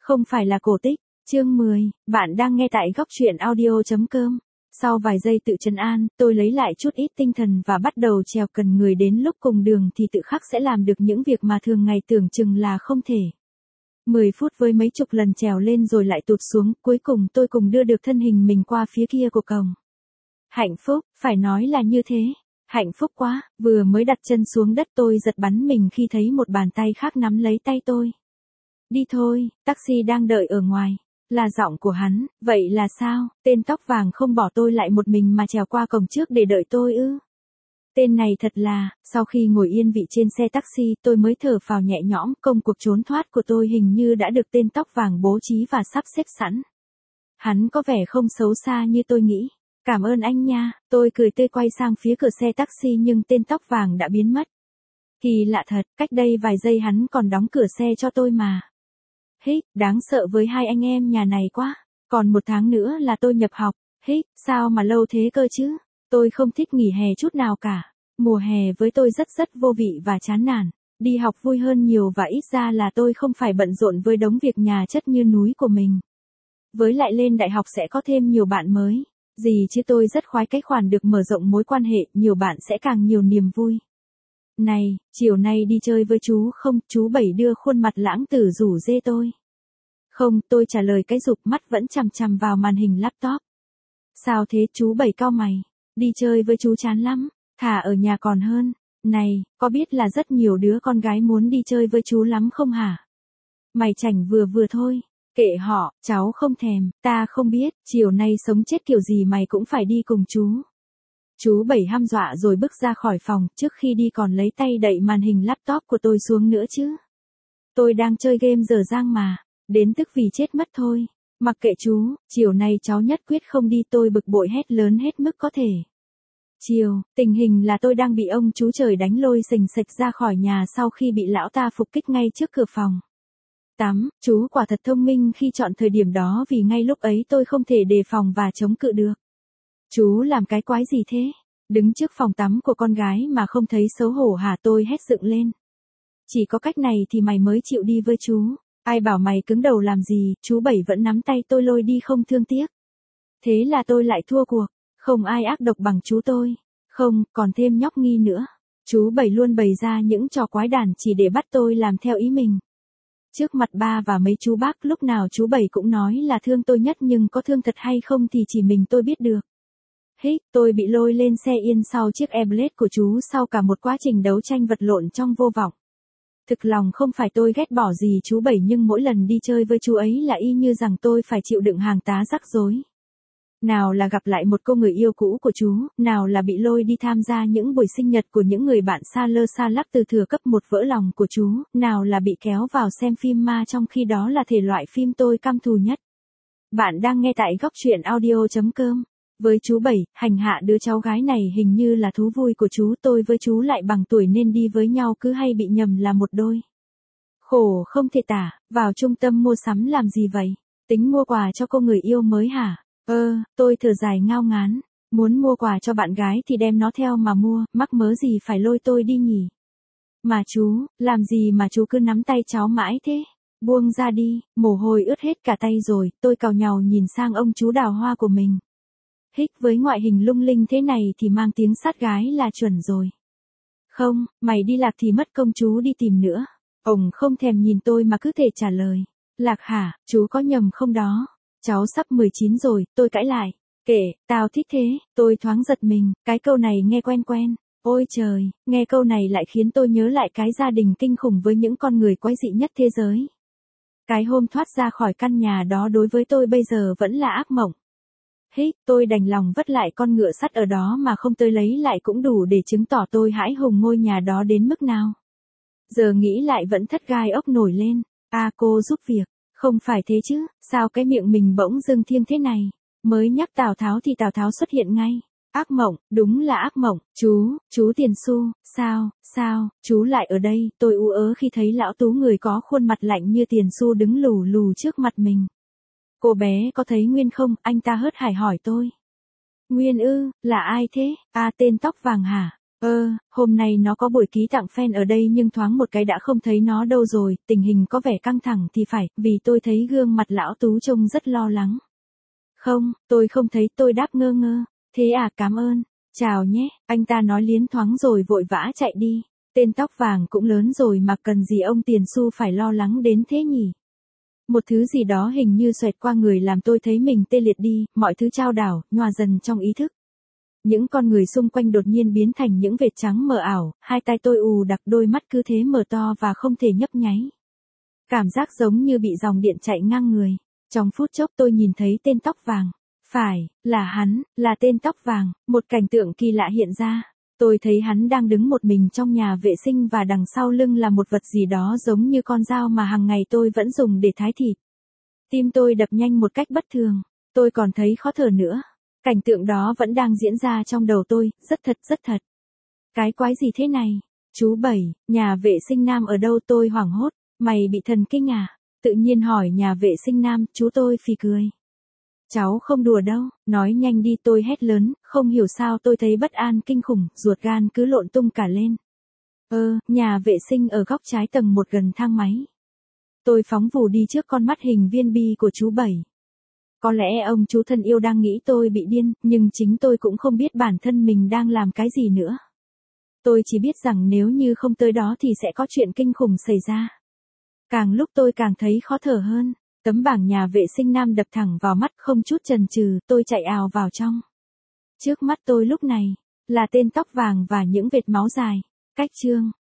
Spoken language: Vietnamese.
Không phải là cổ tích. Chương 10, bạn đang nghe tại góc truyện audio.com. Sau vài giây tự trấn an, tôi lấy lại chút ít tinh thần và bắt đầu trèo cần người, đến lúc cùng đường thì tự khắc sẽ làm được những việc mà thường ngày tưởng chừng là không thể. 10 phút với mấy chục lần trèo lên rồi lại tụt xuống, cuối cùng tôi cùng đưa được thân hình mình qua phía kia của cổng. Hạnh phúc, phải nói là như thế. Hạnh phúc quá, vừa mới đặt chân xuống đất tôi giật bắn mình khi thấy một bàn tay khác nắm lấy tay tôi. Đi thôi, taxi đang đợi ở ngoài. Là giọng của hắn, vậy là sao, tên tóc vàng không bỏ tôi lại một mình mà trèo qua cổng trước để đợi tôi ư? Tên này thật là, sau khi ngồi yên vị trên xe taxi tôi mới thở phào nhẹ nhõm, công cuộc trốn thoát của tôi hình như đã được tên tóc vàng bố trí và sắp xếp sẵn. Hắn có vẻ không xấu xa như tôi nghĩ. Cảm ơn anh nha, tôi cười tươi quay sang phía cửa xe taxi nhưng tên tóc vàng đã biến mất. Kỳ lạ thật, cách đây vài giây hắn còn đóng cửa xe cho tôi mà. Hít, đáng sợ với hai anh em nhà này quá. Còn 1 tháng nữa là tôi nhập học. Hít, sao mà lâu thế cơ chứ? Tôi không thích nghỉ hè chút nào cả. Mùa hè với tôi rất vô vị và chán nản. Đi học vui hơn nhiều và ít ra là tôi không phải bận rộn với đống việc nhà chất như núi của mình. Với lại lên đại học sẽ có thêm nhiều bạn mới. Gì chứ tôi rất khoái cái khoản được mở rộng mối quan hệ, nhiều bạn sẽ càng nhiều niềm vui. Này, chiều nay đi chơi với chú không? Chú Bảy đưa khuôn mặt lãng tử rủ rê tôi. Không, tôi trả lời cái rụp, mắt vẫn chằm chằm vào màn hình laptop. Sao thế? Chú Bảy cau mày. Đi chơi với chú chán lắm, thà ở nhà còn hơn. Này, có biết là rất nhiều đứa con gái muốn đi chơi với chú lắm không hả? Mày chảnh vừa thôi. Kệ họ, cháu không thèm, ta không biết, chiều nay sống chết kiểu gì mày cũng phải đi cùng chú. Chú Bảy hăm dọa rồi bước ra khỏi phòng, trước khi đi còn lấy tay đậy màn hình laptop của tôi xuống nữa chứ. Tôi đang chơi game dở dang mà, đến tức vì chết mất thôi. Mặc kệ chú, chiều nay cháu nhất quyết không đi, tôi bực bội hét lớn hết mức có thể. Chiều, tình hình là tôi đang bị ông chú trời đánh lôi xình xịch ra khỏi nhà sau khi bị lão ta phục kích ngay trước cửa phòng. Chú quả thật thông minh khi chọn thời điểm đó vì ngay lúc ấy tôi không thể đề phòng và chống cự được. Chú làm cái quái gì thế? Đứng trước phòng tắm của con gái mà không thấy xấu hổ hả? Tôi hét dựng lên. Chỉ có cách này thì mày mới chịu đi với chú. Ai bảo mày cứng đầu làm gì? Chú Bảy vẫn nắm tay tôi lôi đi không thương tiếc. Thế là tôi lại thua cuộc. Không ai ác độc bằng chú tôi. Không, còn thêm nhóc Nghi nữa. Chú Bảy luôn bày ra những trò quái đản chỉ để bắt tôi làm theo ý mình. Trước mặt ba và mấy chú bác lúc nào chú Bảy cũng nói là thương tôi nhất, nhưng có thương thật hay không thì chỉ mình tôi biết được. Hít, tôi bị lôi lên xe yên sau chiếc Airblade của chú sau cả một quá trình đấu tranh vật lộn trong vô vọng. Thực lòng không phải tôi ghét bỏ gì chú Bảy, nhưng mỗi lần đi chơi với chú ấy là y như rằng tôi phải chịu đựng hàng tá rắc rối. Nào là gặp lại một cô người yêu cũ của chú, nào là bị lôi đi tham gia những buổi sinh nhật của những người bạn xa lơ xa lắc từ thừa cấp 1 vỡ lòng của chú, nào là bị kéo vào xem phim ma trong khi đó là thể loại phim tôi căm thù nhất. Bạn đang nghe tại góc truyện audio.com. Với chú Bảy, hành hạ đứa cháu gái này hình như là thú vui của chú, tôi với chú lại bằng tuổi nên đi với nhau cứ hay bị nhầm là một đôi. Khổ không thể tả, vào trung tâm mua sắm làm gì vậy? Tính mua quà cho cô người yêu mới hả? Tôi thở dài ngao ngán. Muốn mua quà cho bạn gái thì đem nó theo mà mua, mắc mớ gì phải lôi tôi đi nhỉ? Mà chú, làm gì mà chú cứ nắm tay cháu mãi thế? Buông ra đi, mồ hôi ướt hết cả tay rồi, tôi càu nhàu nhìn sang ông chú đào hoa của mình. Hích, với ngoại hình lung linh thế này thì mang tiếng sát gái là chuẩn rồi. Không, mày đi lạc thì mất công chú đi tìm nữa. Ông không thèm nhìn tôi mà cứ thể trả lời. Lạc hả, chú có nhầm không đó? Cháu sắp 19 rồi, tôi cãi lại. Kệ, tao thích thế, tôi thoáng giật mình, cái câu này nghe quen quen. Ôi trời, nghe câu này lại khiến tôi nhớ lại cái gia đình kinh khủng với những con người quái dị nhất thế giới. Cái hôm thoát ra khỏi căn nhà đó đối với tôi bây giờ vẫn là ác mộng. Hít, tôi đành lòng vất lại con ngựa sắt ở đó mà không tới lấy lại cũng đủ để chứng tỏ tôi hãi hùng ngôi nhà đó đến mức nào. Giờ nghĩ lại vẫn thất gai ốc nổi lên. Cô giúp việc. Không phải thế chứ, sao cái miệng mình bỗng dưng thiêng thế này? Mới nhắc Tào Tháo thì Tào Tháo xuất hiện ngay. Ác mộng, đúng là ác mộng. Chú Tiền Xu, sao, chú lại ở đây? Tôi ú ớ khi thấy lão tú người có khuôn mặt lạnh như Tiền Xu đứng lù lù trước mặt mình. Cô bé có thấy Nguyên không? Anh ta hớt hải hỏi tôi. Nguyên ư, là ai thế? Tên tóc vàng hả? Hôm nay nó có buổi ký tặng fan ở đây nhưng thoáng một cái đã không thấy nó đâu rồi, tình hình có vẻ căng thẳng thì phải, vì tôi thấy gương mặt lão Tú trông rất lo lắng. Không, tôi không thấy, tôi đáp ngơ ngơ. Thế à, cảm ơn. Chào nhé, anh ta nói liến thoáng rồi vội vã chạy đi. Tên tóc vàng cũng lớn rồi mà cần gì ông tiền xu phải lo lắng đến thế nhỉ? Một thứ gì đó hình như xoẹt qua người làm tôi thấy mình tê liệt đi, mọi thứ chao đảo, nhòa dần trong ý thức. Những con người xung quanh đột nhiên biến thành những vệt trắng mờ ảo, hai tay tôi ù đặc, đôi mắt cứ thế mở to và không thể nhấp nháy. Cảm giác giống như bị dòng điện chạy ngang người. Trong phút chốc tôi nhìn thấy tên tóc vàng. Phải, là hắn, là tên tóc vàng, một cảnh tượng kỳ lạ hiện ra. Tôi thấy hắn đang đứng một mình trong nhà vệ sinh và đằng sau lưng là một vật gì đó giống như con dao mà hàng ngày tôi vẫn dùng để thái thịt. Tim tôi đập nhanh một cách bất thường, tôi còn thấy khó thở nữa. Cảnh tượng đó vẫn đang diễn ra trong đầu tôi, rất thật. Cái quái gì thế này? Chú Bảy, nhà vệ sinh nam ở đâu? Tôi hoảng hốt, mày bị thần kinh à? Tự nhiên hỏi nhà vệ sinh nam, chú tôi phì cười. Cháu không đùa đâu, nói nhanh đi, tôi hét lớn, không hiểu sao tôi thấy bất an kinh khủng, ruột gan cứ lộn tung cả lên. Nhà vệ sinh ở góc trái tầng 1 gần thang máy. Tôi phóng vù đi trước con mắt hình viên bi của chú Bảy. Có lẽ ông chú thân yêu đang nghĩ tôi bị điên, nhưng chính tôi cũng không biết bản thân mình đang làm cái gì nữa. Tôi chỉ biết rằng nếu như không tới đó thì sẽ có chuyện kinh khủng xảy ra. Càng lúc tôi càng thấy khó thở hơn. Tấm bảng nhà vệ sinh nam đập thẳng vào mắt, không chút chần chừ, tôi chạy ào vào trong. Trước mắt tôi lúc này là tên tóc vàng và những vệt máu dài. Cách chương